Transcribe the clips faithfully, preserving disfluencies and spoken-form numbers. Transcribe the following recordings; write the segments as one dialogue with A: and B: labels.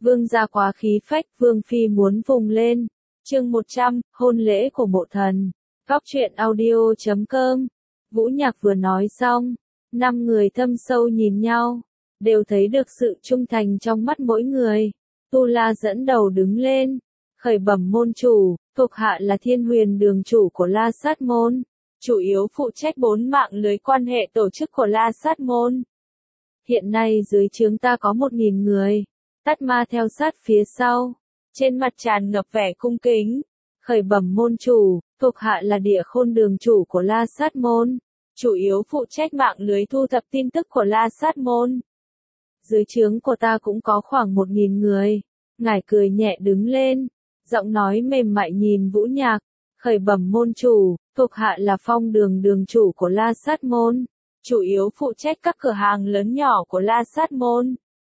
A: Vương gia quá khí phách, Vương phi muốn vùng lên. Chương một trăm, hôn lễ của mộ thần. Góc truyện audio chấm com. Vũ Nhạc vừa nói xong, năm người thâm sâu nhìn nhau, đều thấy được sự trung thành trong mắt mỗi người. Tu La dẫn đầu đứng lên, khởi bẩm môn chủ, thuộc hạ là Thiên Huyền đường chủ của La Sát môn, chủ yếu phụ trách bốn mạng lưới quan hệ tổ chức của La Sát môn. Hiện nay dưới trướng ta có một nghìn người, Tát Ma theo sát phía sau, trên mặt tràn ngập vẻ cung kính. Khởi bẩm môn chủ, thuộc hạ là Địa Khôn đường chủ của La Sát môn, chủ yếu phụ trách mạng lưới thu thập tin tức của La Sát môn. Dưới trướng của ta cũng có khoảng một nghìn người. Ngài cười nhẹ đứng lên, giọng nói mềm mại nhìn Vũ Nhạc. Khởi bẩm môn chủ, thuộc hạ là Phong đường đường chủ của La Sát môn, chủ yếu phụ trách các cửa hàng lớn nhỏ của La Sát môn.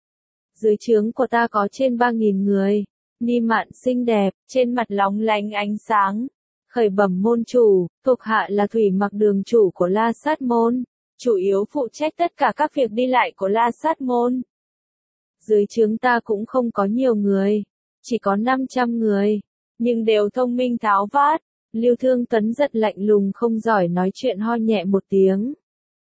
A: Dưới trướng của ta có trên ba nghìn người. Ni Mạn xinh đẹp, trên mặt lóng lánh ánh sáng. Khởi bẩm môn chủ, thuộc hạ là Thủy Mặc đường chủ của La Sát môn, chủ yếu phụ trách tất cả các việc đi lại của La Sát môn. Dưới trướng ta cũng không có nhiều người, chỉ có năm trăm người, nhưng đều thông minh tháo vát. Lưu Thương Tuấn giật lạnh lùng không giỏi nói chuyện, ho nhẹ một tiếng.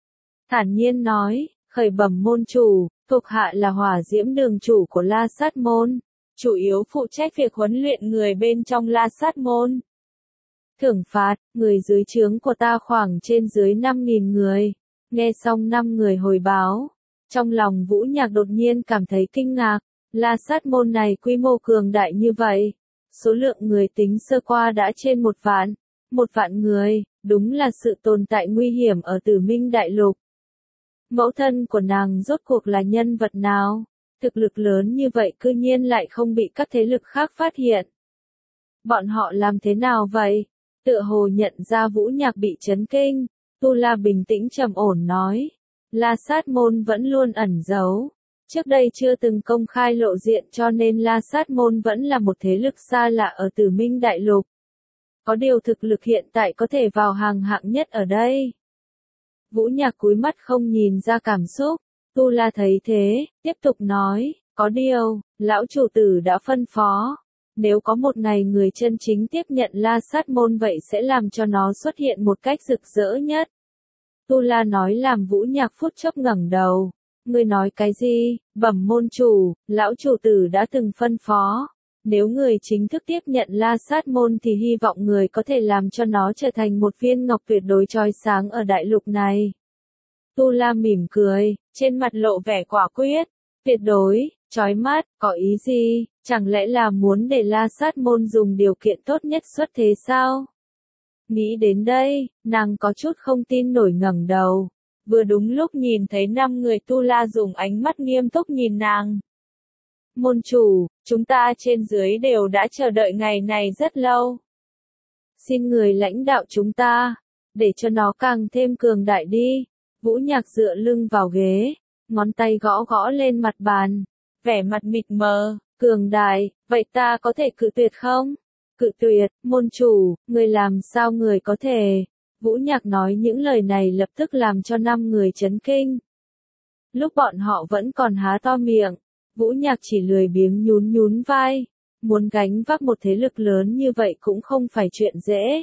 A: Thản nhiên nói, khởi bẩm môn chủ, thuộc hạ là Hỏa Diễm đường chủ của La Sát môn, chủ yếu phụ trách việc huấn luyện người bên trong La Sát môn. Thưởng phạt, người dưới trướng của ta khoảng trên dưới năm nghìn người. Nghe xong năm người hồi báo, trong lòng Vũ Nhạc đột nhiên cảm thấy kinh ngạc. La Sát môn này quy mô cường đại như vậy, số lượng người tính sơ qua đã trên một vạn. Một vạn người, đúng là sự tồn tại nguy hiểm ở Tử Minh Đại Lục. Mẫu thân của nàng rốt cuộc là nhân vật nào? Thực lực lớn như vậy cư nhiên lại không bị các thế lực khác phát hiện. Bọn họ làm thế nào vậy? Tựa hồ nhận ra Vũ Nhạc bị chấn kinh, Tu La bình tĩnh trầm ổn nói. La Sát môn vẫn luôn ẩn giấu. Trước đây chưa từng công khai lộ diện cho nên La Sát môn vẫn là một thế lực xa lạ ở Tử Minh Đại Lục. Có điều thực lực hiện tại có thể vào hàng hạng nhất ở đây. Vũ Nhạc cúi mắt không nhìn ra cảm xúc. Tu La thấy thế, tiếp tục nói, có điều, lão chủ tử đã phân phó. Nếu có một ngày người chân chính tiếp nhận La Sát môn vậy sẽ làm cho nó xuất hiện một cách rực rỡ nhất. Tu La nói làm Vũ Nhạc phút chốc ngẩng đầu. Ngươi nói cái gì? Bẩm môn chủ, lão chủ tử đã từng phân phó. Nếu người chính thức tiếp nhận La Sát môn thì hy vọng người có thể làm cho nó trở thành một viên ngọc tuyệt đối chói sáng ở đại lục này. Tu La mỉm cười, trên mặt lộ vẻ quả quyết. Tuyệt đối, chói mắt, có ý gì? Chẳng lẽ là muốn để La Sát môn dùng điều kiện tốt nhất xuất thế sao? Nghĩ đến đây, nàng có chút không tin nổi ngẩng đầu. Vừa đúng lúc nhìn thấy năm người Tu La dùng ánh mắt nghiêm túc nhìn nàng. Môn chủ, chúng ta trên dưới đều đã chờ đợi ngày này rất lâu. Xin người lãnh đạo chúng ta, để cho nó càng thêm cường đại đi. Vũ Nhạc dựa lưng vào ghế, ngón tay gõ gõ lên mặt bàn, vẻ mặt mịt mờ. Cường đại, vậy ta có thể cự tuyệt không? Cự tuyệt, môn chủ, người làm sao người có thể? Vũ Nhạc nói những lời này lập tức làm cho năm người chấn kinh. Lúc bọn họ vẫn còn há to miệng, Vũ Nhạc chỉ lười biếng nhún nhún vai. Muốn gánh vác một thế lực lớn như vậy cũng không phải chuyện dễ.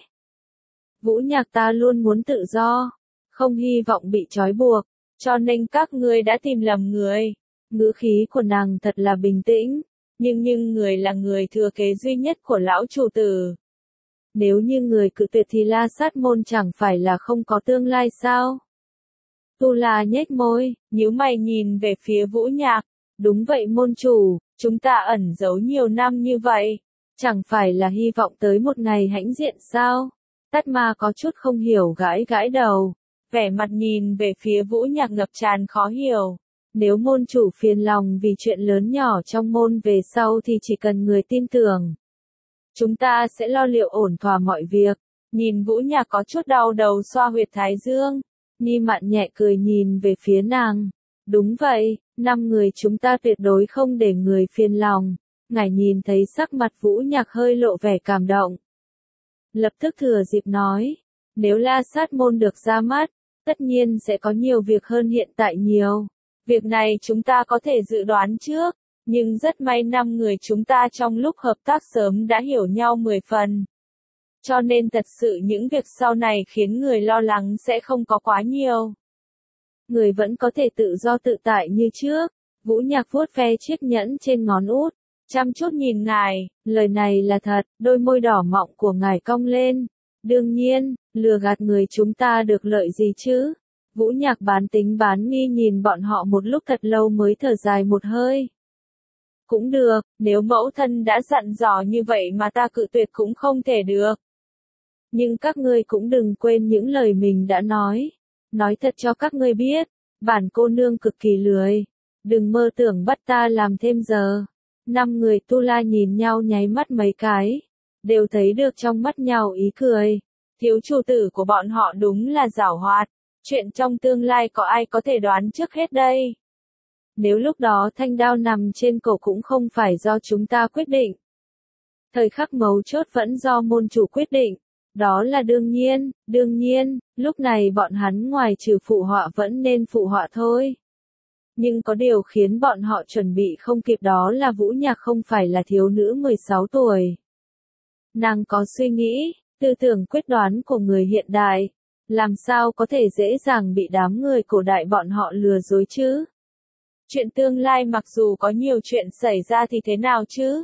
A: Vũ Nhạc ta luôn muốn tự do, không hy vọng bị trói buộc, cho nên các ngươi đã tìm lầm người. Ngữ khí của nàng thật là bình tĩnh. Nhưng nhưng người là người thừa kế duy nhất của lão chủ tử. Nếu như người cự tuyệt thì La Sát môn chẳng phải là không có tương lai sao? Tu La nhếch môi, nhíu mày nhìn về phía Vũ Nhạc. Đúng vậy môn chủ, chúng ta ẩn giấu nhiều năm như vậy. Chẳng phải là hy vọng tới một ngày hãnh diện sao? Tát Ma có chút không hiểu gãi gãi đầu. Vẻ mặt nhìn về phía Vũ Nhạc ngập tràn khó hiểu. Nếu môn chủ phiền lòng vì chuyện lớn nhỏ trong môn về sau thì chỉ cần người tin tưởng. Chúng ta sẽ lo liệu ổn thỏa mọi việc. Nhìn Vũ Nhạc có chút đau đầu xoa huyệt thái dương. Ni Mạn nhẹ cười nhìn về phía nàng. Đúng vậy, năm người chúng ta tuyệt đối không để người phiền lòng. Ngài nhìn thấy sắc mặt Vũ Nhạc hơi lộ vẻ cảm động. Lập tức thừa dịp nói. Nếu La Sát môn được ra mắt, tất nhiên sẽ có nhiều việc hơn hiện tại nhiều. Việc này chúng ta có thể dự đoán trước. Nhưng rất may năm người chúng ta trong lúc hợp tác sớm đã hiểu nhau mười phần. Cho nên thật sự những việc sau này khiến người lo lắng sẽ không có quá nhiều. Người vẫn có thể tự do tự tại như trước. Vũ Nhạc vuốt ve chiếc nhẫn trên ngón út, chăm chút nhìn ngài, lời này là thật, đôi môi đỏ mọng của ngài cong lên. Đương nhiên, lừa gạt người chúng ta được lợi gì chứ? Vũ Nhạc bán tính bán nghi nhìn bọn họ một lúc thật lâu mới thở dài một hơi. Cũng được, nếu mẫu thân đã dặn dò như vậy mà ta cự tuyệt cũng không thể được. Nhưng các ngươi cũng đừng quên những lời mình đã nói. Nói thật cho các ngươi biết, bản cô nương cực kỳ lười. Đừng mơ tưởng bắt ta làm thêm giờ. Năm người Tu La nhìn nhau nháy mắt mấy cái. Đều thấy được trong mắt nhau ý cười. Thiếu chủ tử của bọn họ đúng là giảo hoạt. Chuyện trong tương lai có ai có thể đoán trước hết đây. Nếu lúc đó thanh đao nằm trên cổ cũng không phải do chúng ta quyết định. Thời khắc mấu chốt vẫn do môn chủ quyết định. Đó là đương nhiên, đương nhiên, lúc này bọn hắn ngoài trừ phụ họa vẫn nên phụ họa thôi. Nhưng có điều khiến bọn họ chuẩn bị không kịp, đó là Vũ Nhạc không phải là thiếu nữ mười sáu tuổi. Nàng có suy nghĩ, tư tưởng quyết đoán của người hiện đại. Làm sao có thể dễ dàng bị đám người cổ đại bọn họ lừa dối chứ? Chuyện tương lai mặc dù có nhiều chuyện xảy ra thì thế nào chứ?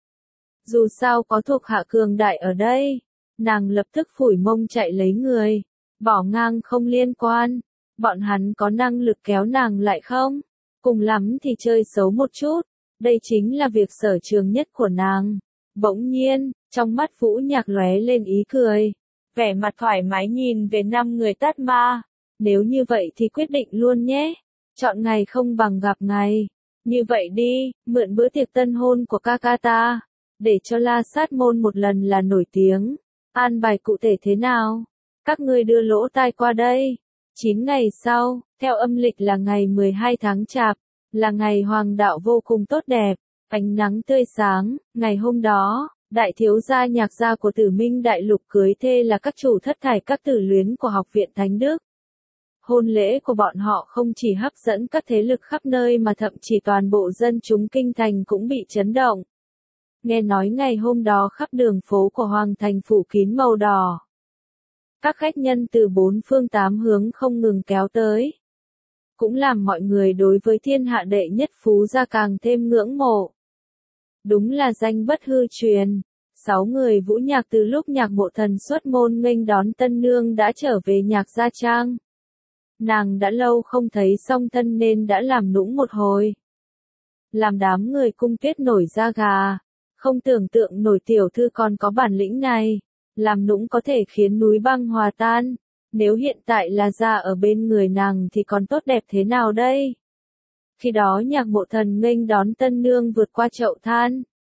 A: Dù sao có thuộc hạ cường đại ở đây. Nàng lập tức phủi mông chạy lấy người. Bỏ ngang không liên quan. Bọn hắn có năng lực kéo nàng lại không? Cùng lắm thì chơi xấu một chút. Đây chính là việc sở trường nhất của nàng. Bỗng nhiên, trong mắt Vũ Nhạc lóe lên ý cười. Vẻ mặt thoải mái nhìn về năm người Tát Ma. Nếu như vậy thì quyết định luôn nhé. Chọn ngày không bằng gặp ngày. Như vậy đi, mượn bữa tiệc tân hôn của ca ca ta. Để cho La Sát môn một lần là nổi tiếng. An bài cụ thể thế nào? Các ngươi đưa lỗ tai qua đây. chín ngày sau, theo âm lịch là ngày mười hai tháng Chạp, là ngày hoàng đạo vô cùng tốt đẹp, ánh nắng tươi sáng. Ngày hôm đó, đại thiếu gia Nhạc gia của Tử Minh Đại Lục cưới thê là các chủ thất thải các tử luyến của Học viện Thánh Đức. Hôn lễ của bọn họ không chỉ hấp dẫn các thế lực khắp nơi mà thậm chí toàn bộ dân chúng kinh thành cũng bị chấn động. Nghe nói ngày hôm đó khắp đường phố của Hoàng thành phủ kín màu đỏ. Các khách nhân từ bốn phương tám hướng không ngừng kéo tới. Cũng làm mọi người đối với thiên hạ đệ nhất phú gia càng thêm ngưỡng mộ. Đúng là danh bất hư truyền. Sáu người Vũ Nhạc từ lúc Nhạc Mộ Thần xuất môn nghênh đón tân nương đã trở về Nhạc gia trang. Nàng đã lâu không thấy song thân nên đã làm nũng một hồi. Làm đám người cung tuyết nổi da gà. Không tưởng tượng nổi tiểu thư còn có bản lĩnh này. Làm nũng có thể khiến núi băng hòa tan. Nếu hiện tại là ra ở bên người nàng thì còn tốt đẹp thế nào đây? Khi đó Nhạc Mộ Thần nghênh đón tân nương vượt qua chậu than.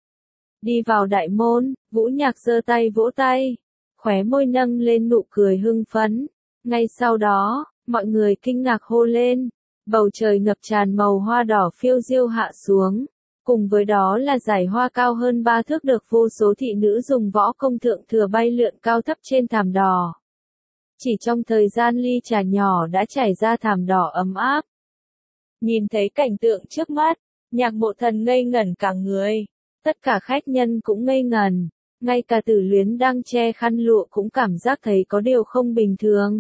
A: Đi vào đại môn, Vũ Nhạc giơ tay vỗ tay. Khóe môi nâng lên nụ cười hưng phấn. Ngay sau đó, mọi người kinh ngạc hô lên. Bầu trời ngập tràn màu hoa đỏ phiêu diêu hạ xuống. Cùng với đó là dải hoa cao hơn ba thước được vô số thị nữ dùng võ công thượng thừa bay lượn cao thấp trên thảm đỏ. Chỉ trong thời gian ly trà nhỏ đã trải ra thảm đỏ ấm áp. Nhìn thấy cảnh tượng trước mắt, Nhạc Mộ Thần ngây ngẩn cả người. Tất cả khách nhân cũng ngây ngẩn. Ngay cả Tử Luyến đang che khăn lụa cũng cảm giác thấy có điều không bình thường.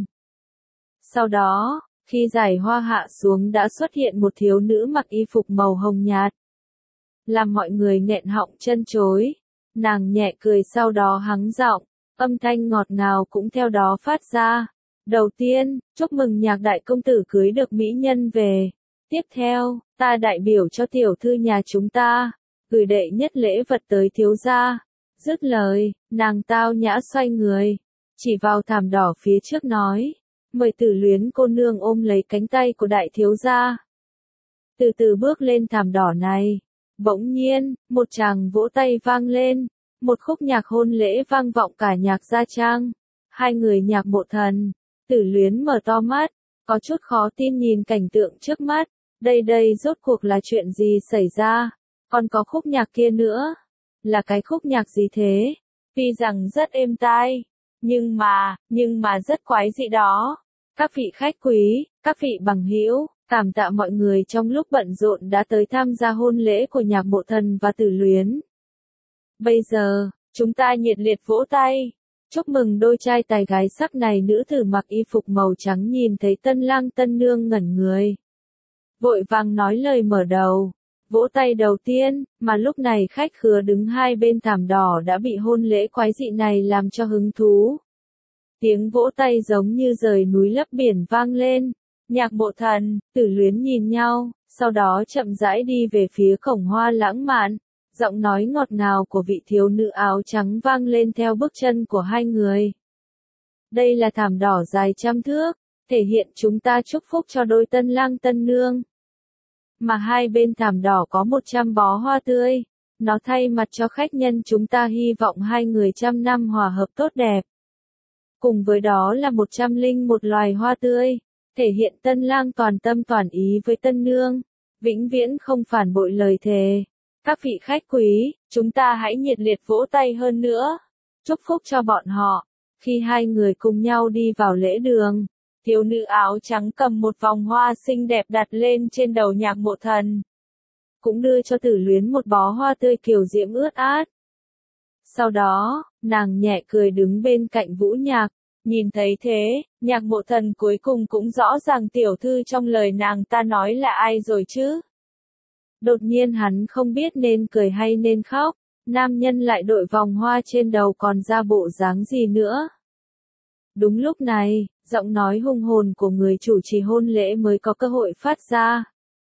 A: Sau đó, khi dải hoa hạ xuống đã xuất hiện một thiếu nữ mặc y phục màu hồng nhạt. Làm mọi người nghẹn họng chân chối. Nàng nhẹ cười sau đó hắng giọng, âm thanh ngọt ngào cũng theo đó phát ra. Đầu tiên, chúc mừng Nhạc đại công tử cưới được mỹ nhân về. Tiếp theo, ta đại biểu cho tiểu thư nhà chúng ta, gửi đệ nhất lễ vật tới thiếu gia. Dứt lời, nàng tao nhã xoay người, chỉ vào thảm đỏ phía trước nói, mời Tử Luyến cô nương ôm lấy cánh tay của đại thiếu gia. Từ từ bước lên thảm đỏ này. Bỗng nhiên, một tràng vỗ tay vang lên, một khúc nhạc hôn lễ vang vọng cả Nhạc gia trang. Hai người Nhạc Mộ Thần, Tử Luyến mở to mắt, có chút khó tin nhìn cảnh tượng trước mắt. Đây đây rốt cuộc là chuyện gì xảy ra? Còn có khúc nhạc kia nữa. Là cái khúc nhạc gì thế? Tuy rằng rất êm tai, nhưng mà, nhưng mà rất quái dị đó. Các vị khách quý, các vị bằng hữu, cảm tạ mọi người trong lúc bận rộn đã tới tham gia hôn lễ của Nhạc Mộ Thần và Tử Luyến. Bây giờ, chúng ta nhiệt liệt vỗ tay. Chúc mừng đôi trai tài gái sắc này. Nữ tử mặc y phục màu trắng nhìn thấy tân lang tân nương ngẩn người. Vội vàng nói lời mở đầu. Vỗ tay đầu tiên, mà lúc này khách khứa đứng hai bên thảm đỏ đã bị hôn lễ quái dị này làm cho hứng thú. Tiếng vỗ tay giống như rời núi lấp biển vang lên. Nhạc Mộ Thần, Tử Luyến nhìn nhau, sau đó chậm rãi đi về phía cổng hoa lãng mạn. Giọng nói ngọt ngào của vị thiếu nữ áo trắng vang lên theo bước chân của hai người. Đây là thảm đỏ dài trăm thước, thể hiện chúng ta chúc phúc cho đôi tân lang tân nương. Mà hai bên thảm đỏ có một trăm bó hoa tươi. Nó thay mặt cho khách nhân chúng ta hy vọng hai người trăm năm hòa hợp tốt đẹp. Cùng với đó là một trăm linh một loài hoa tươi, thể hiện tân lang toàn tâm toàn ý với tân nương, vĩnh viễn không phản bội lời thề. Các vị khách quý, chúng ta hãy nhiệt liệt vỗ tay hơn nữa, chúc phúc cho bọn họ. Khi hai người cùng nhau đi vào lễ đường, thiếu nữ áo trắng cầm một vòng hoa xinh đẹp đặt lên trên đầu Nhạc Mộ Thần. Cũng đưa cho Tử Luyến một bó hoa tươi kiều diễm ướt át. Sau đó, nàng nhẹ cười đứng bên cạnh Vũ Nhạc. Nhìn thấy thế, Nhạc Mộ Thần cuối cùng cũng rõ ràng tiểu thư trong lời nàng ta nói là ai rồi chứ. Đột nhiên hắn không biết nên cười hay nên khóc, nam nhân lại đội vòng hoa trên đầu còn ra bộ dáng gì nữa. Đúng lúc này, giọng nói hùng hồn của người chủ trì hôn lễ mới có cơ hội phát ra.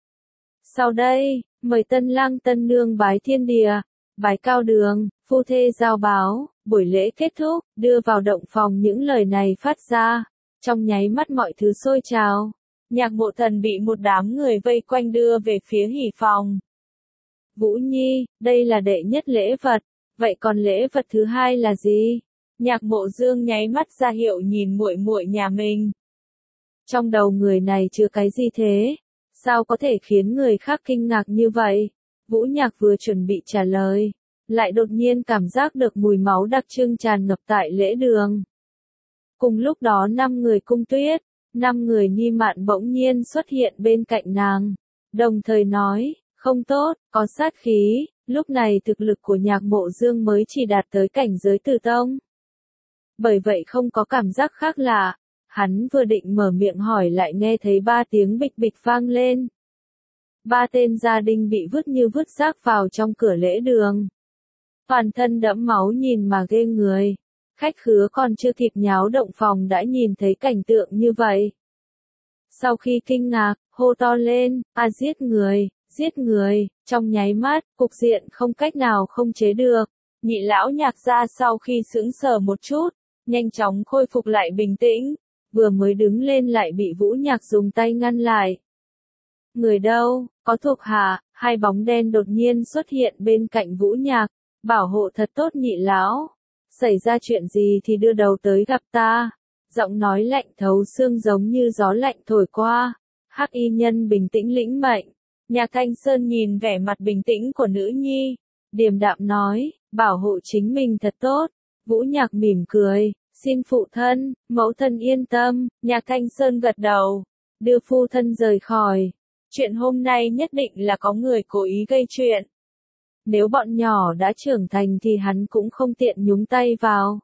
A: Sau đây, mời tân lang tân nương bái thiên địa, bái cao đường, phu thê giao báo. Buổi lễ kết thúc, đưa vào động phòng những lời này phát ra. Trong nháy mắt mọi thứ sôi trào. Nhạc Mộ Thần bị một đám người vây quanh đưa về phía hỉ phòng. Vũ Nhi, đây là đệ nhất lễ vật. Vậy còn lễ vật thứ hai là gì? Nhạc Mộ Dương nháy mắt ra hiệu nhìn muội muội nhà mình. Trong đầu người này chưa cái gì thế? Sao có thể khiến người khác kinh ngạc như vậy? Vũ Nhạc vừa chuẩn bị trả lời, lại đột nhiên cảm giác được mùi máu đặc trưng tràn ngập tại lễ đường. Cùng lúc đó năm người Cung Tuyết, năm người Ni Mạn bỗng nhiên xuất hiện bên cạnh nàng, đồng thời nói, không tốt, có sát khí. Lúc này thực lực của Nhạc Mộ Dương mới chỉ đạt tới cảnh giới tử tông. Bởi vậy không có cảm giác khác lạ, hắn vừa định mở miệng hỏi lại nghe thấy ba tiếng bịch bịch vang lên. Ba tên gia đình bị vứt như vứt rác vào trong cửa lễ đường. Toàn thân đẫm máu nhìn mà ghê người. Khách khứa còn chưa kịp nháo động phòng đã nhìn thấy cảnh tượng như vậy. Sau khi kinh ngạc, hô to lên, a giết người, giết người, trong nháy mắt, cục diện không cách nào không chế được. Nhị lão Nhạc gia sau khi sững sờ một chút, nhanh chóng khôi phục lại bình tĩnh, vừa mới đứng lên lại bị Vũ Nhạc dùng tay ngăn lại. Người đâu, có thuộc hạ, hai bóng đen đột nhiên xuất hiện bên cạnh Vũ Nhạc, bảo hộ thật tốt nhị lão. Xảy ra chuyện gì thì đưa đầu tới gặp ta. Giọng nói lạnh thấu xương giống như gió lạnh thổi qua. Hắc y nhân bình tĩnh lĩnh mệnh. Nhạc Thanh Sơn nhìn vẻ mặt bình tĩnh của nữ nhi, điềm đạm nói, bảo hộ chính mình thật tốt. Vũ Nhạc mỉm cười, xin phụ thân, mẫu thân yên tâm. Nhạc Thanh Sơn gật đầu, đưa phu thân rời khỏi. Chuyện hôm nay nhất định là có người cố ý gây chuyện. Nếu bọn nhỏ đã trưởng thành thì hắn cũng không tiện nhúng tay vào.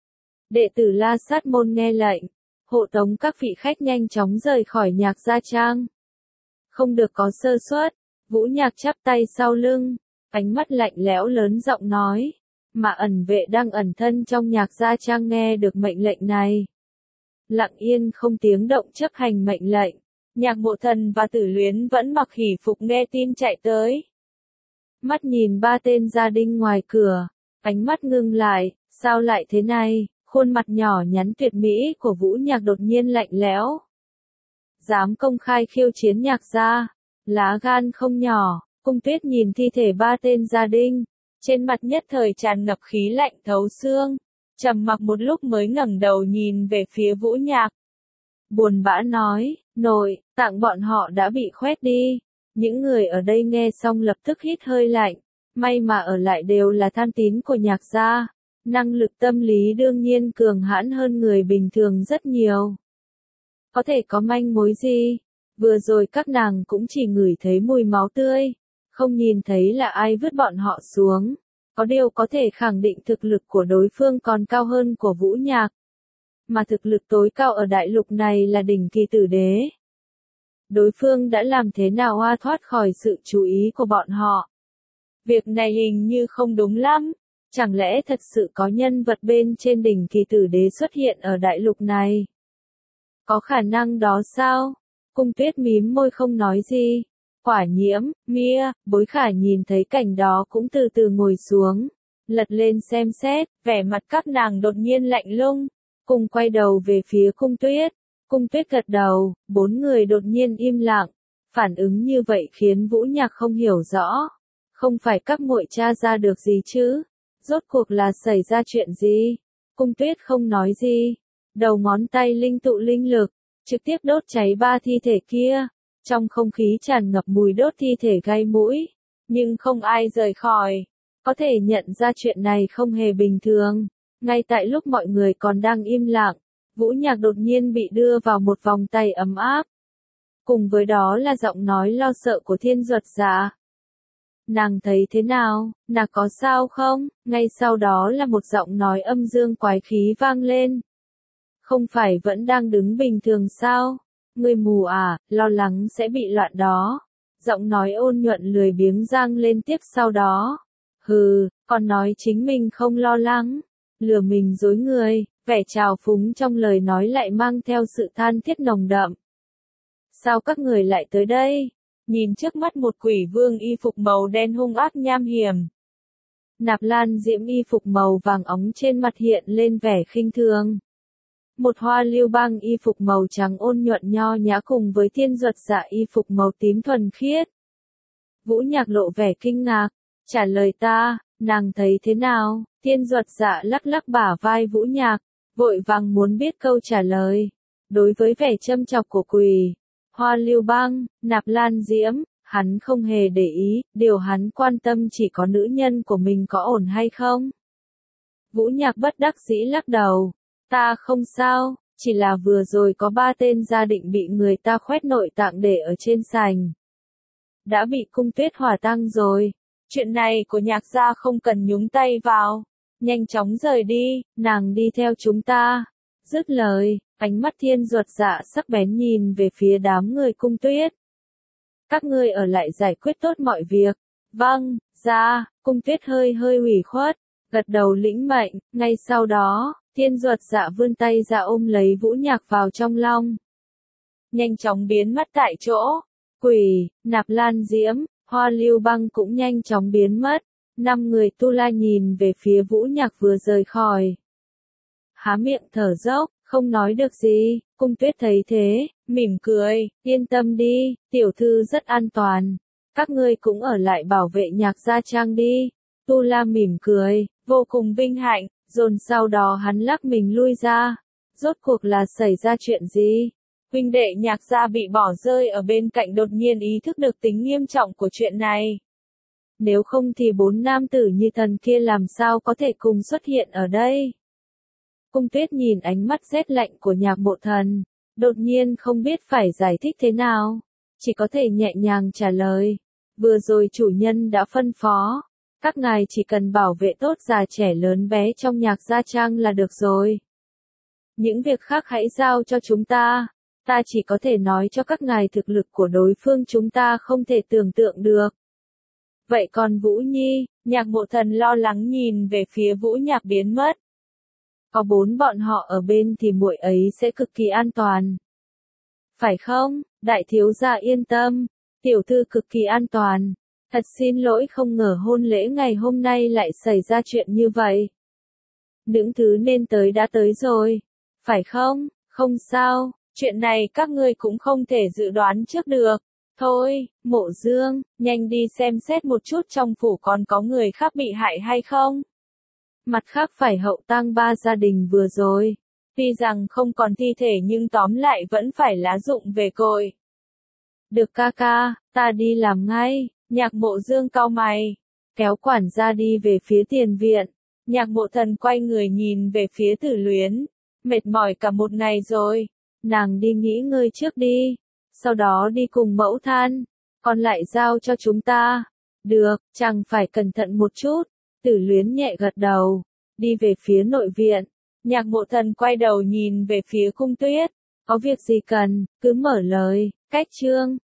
A: Đệ tử La Sát môn nghe lệnh, hộ tống các vị khách nhanh chóng rời khỏi Nhạc gia trang. Không được có sơ suất. Vũ Nhạc chắp tay sau lưng, ánh mắt lạnh lẽo lớn giọng nói, mà ẩn vệ đang ẩn thân trong Nhạc gia trang nghe được mệnh lệnh này. Lặng yên không tiếng động chấp hành mệnh lệnh. Nhạc Mộ Thần và Tử Luyến vẫn mặc hỉ phục nghe tin chạy tới. Mắt nhìn ba tên gia đình ngoài cửa, ánh mắt ngưng lại, sao lại thế này? Khuôn mặt nhỏ nhắn tuyệt mỹ của Vũ Nhạc đột nhiên lạnh lẽo. Dám công khai khiêu chiến Nhạc gia, lá gan không nhỏ. Cung Tuyết nhìn thi thể ba tên gia đình, trên mặt nhất thời tràn ngập khí lạnh thấu xương, trầm mặc một lúc mới ngẩng đầu nhìn về phía Vũ Nhạc. Buồn bã nói, nội, tạng bọn họ đã bị khoét đi. Những người ở đây nghe xong lập tức hít hơi lạnh, may mà ở lại đều là thân tín của Nhạc gia, năng lực tâm lý đương nhiên cường hãn hơn người bình thường rất nhiều. Có thể có manh mối gì? Vừa rồi các nàng cũng chỉ ngửi thấy mùi máu tươi, không nhìn thấy là ai vứt bọn họ xuống. Có điều có thể khẳng định thực lực của đối phương còn cao hơn của Vũ Nhạc. Mà thực lực tối cao ở đại lục này là đỉnh kỳ tử đế. Đối phương đã làm thế nào oa thoát khỏi sự chú ý của bọn họ? Việc này hình như không đúng lắm. Chẳng lẽ thật sự có nhân vật bên trên đỉnh kỳ tử đế xuất hiện ở đại lục này? Có khả năng đó sao? Cung Tuyết mím môi không nói gì. Quả nhiễm, Mia, Bối Khả nhìn thấy cảnh đó cũng từ từ ngồi xuống, lật lên xem xét, vẻ mặt các nàng đột nhiên lạnh lùng, cùng quay đầu về phía Cung Tuyết. Cung Tuyết gật đầu, bốn người đột nhiên im lặng, phản ứng như vậy khiến Vũ Nhạc không hiểu rõ. Không phải các muội tra ra được gì chứ? Rốt cuộc là xảy ra chuyện gì? Cung Tuyết không nói gì, đầu ngón tay linh tụ linh lực, trực tiếp đốt cháy ba thi thể kia. Trong không khí tràn ngập mùi đốt thi thể gai mũi, nhưng không ai rời khỏi. Có thể nhận ra chuyện này không hề bình thường. Ngay tại lúc mọi người còn đang im lặng, Vũ Nhạc đột nhiên bị đưa vào một vòng tay ấm áp. Cùng với đó là giọng nói lo sợ của Thiên Duật Dạ. Nàng thấy thế nào, nàng có sao không? Ngay sau đó là một giọng nói âm dương quái khí vang lên. Không phải vẫn đang đứng bình thường sao? Người mù à, lo lắng sẽ bị loạn đó. Giọng nói ôn nhuận lười biếng giang lên tiếp sau đó. Hừ, còn nói chính mình không lo lắng. Lừa mình dối người, vẻ trào phúng trong lời nói lại mang theo sự than thiết nồng đậm. Sao các người lại tới đây? Nhìn trước mắt một quỷ vương y phục màu đen hung ác nham hiểm. Nạp Lan Diễm y phục màu vàng óng trên mặt hiện lên vẻ khinh thường. Một Hoa Lưu Bang y phục màu trắng ôn nhuận nho nhã cùng với Thiên Duật Dạ y phục màu tím thuần khiết. Vũ Nhạc lộ vẻ kinh ngạc, trả lời ta, nàng thấy thế nào? Thiên Duật Dạ lắc lắc bả vai Vũ Nhạc, vội vàng muốn biết câu trả lời. Đối với vẻ châm chọc của quỷ Hoa Lưu Bang, Nạp Lan Diễm, hắn không hề để ý, điều hắn quan tâm chỉ có nữ nhân của mình có ổn hay không. Vũ Nhạc bất đắc dĩ lắc đầu. Ta không sao, chỉ là vừa rồi có ba tên gia định bị người ta khoét nội tạng để ở trên sành. Đã bị Cung Tuyết hỏa tang rồi. Chuyện này của Nhạc gia không cần nhúng tay vào. Nhanh chóng rời đi, nàng đi theo chúng ta. Dứt lời, ánh mắt Thiên Duật Dạ sắc bén nhìn về phía đám người Cung Tuyết. Các ngươi ở lại giải quyết tốt mọi việc. Vâng, ra, Cung Tuyết hơi hơi ủy khuất, gật đầu lĩnh mệnh, ngay sau đó. Thiên Duật Dạ vươn tay ra ôm lấy Vũ Nhạc vào trong lòng. Nhanh chóng biến mất tại chỗ. Quỷ, Nạp Lan Diễm, Hoa Lưu Bang cũng nhanh chóng biến mất. Năm người Tu La nhìn về phía Vũ Nhạc vừa rời khỏi. Há miệng thở dốc, không nói được gì. Cung Tuyết thấy thế, mỉm cười, yên tâm đi, tiểu thư rất an toàn. Các ngươi cũng ở lại bảo vệ Nhạc gia trang đi. Tu La mỉm cười, vô cùng vinh hạnh. Rồi sau đó hắn lắc mình lui ra. Rốt cuộc là xảy ra chuyện gì? Huynh đệ Nhạc gia bị bỏ rơi ở bên cạnh đột nhiên ý thức được tính nghiêm trọng của chuyện này. Nếu không thì bốn nam tử như thần kia làm sao có thể cùng xuất hiện ở đây? Cung Tuyết nhìn ánh mắt rét lạnh của Nhạc Mộ Thần, đột nhiên không biết phải giải thích thế nào. Chỉ có thể nhẹ nhàng trả lời. Vừa rồi chủ nhân đã phân phó. Các ngài chỉ cần bảo vệ tốt già trẻ lớn bé trong Nhạc gia trang là được rồi. Những việc khác hãy giao cho chúng ta. Ta chỉ có thể nói cho các ngài thực lực của đối phương chúng ta không thể tưởng tượng được. Vậy còn Vũ Nhi, Nhạc Mộ Thần lo lắng nhìn về phía Vũ Nhạc biến mất. Có bốn bọn họ ở bên thì muội ấy sẽ cực kỳ an toàn. Phải không, đại thiếu gia yên tâm, tiểu thư cực kỳ an toàn. Thật xin lỗi không ngờ hôn lễ ngày hôm nay lại xảy ra chuyện như vậy. Những thứ nên tới đã tới rồi. Phải không? Không sao, chuyện này các ngươi cũng không thể dự đoán trước được. Thôi, Mộ Dương, nhanh đi xem xét một chút trong phủ còn có người khác bị hại hay không. Mặt khác phải hậu tang ba gia đình vừa rồi. Tuy rằng không còn thi thể nhưng tóm lại vẫn phải lá dụng về cội. Được ca ca, ta đi làm ngay. Nhạc Mộ Dương cau mày, kéo quản gia đi về phía tiền viện. Nhạc Mộ Thần quay người nhìn về phía Tử Luyến, mệt mỏi cả một ngày rồi. nàng đi nghỉ ngơi trước đi, sau đó đi cùng mẫu thân, còn lại giao cho chúng ta. Được, chẳng phải cẩn thận một chút. Tử Luyến nhẹ gật đầu, đi về phía nội viện. Nhạc Mộ Thần quay đầu nhìn về phía Cung Tuyết, có việc gì cần, cứ mở lời. Cách chương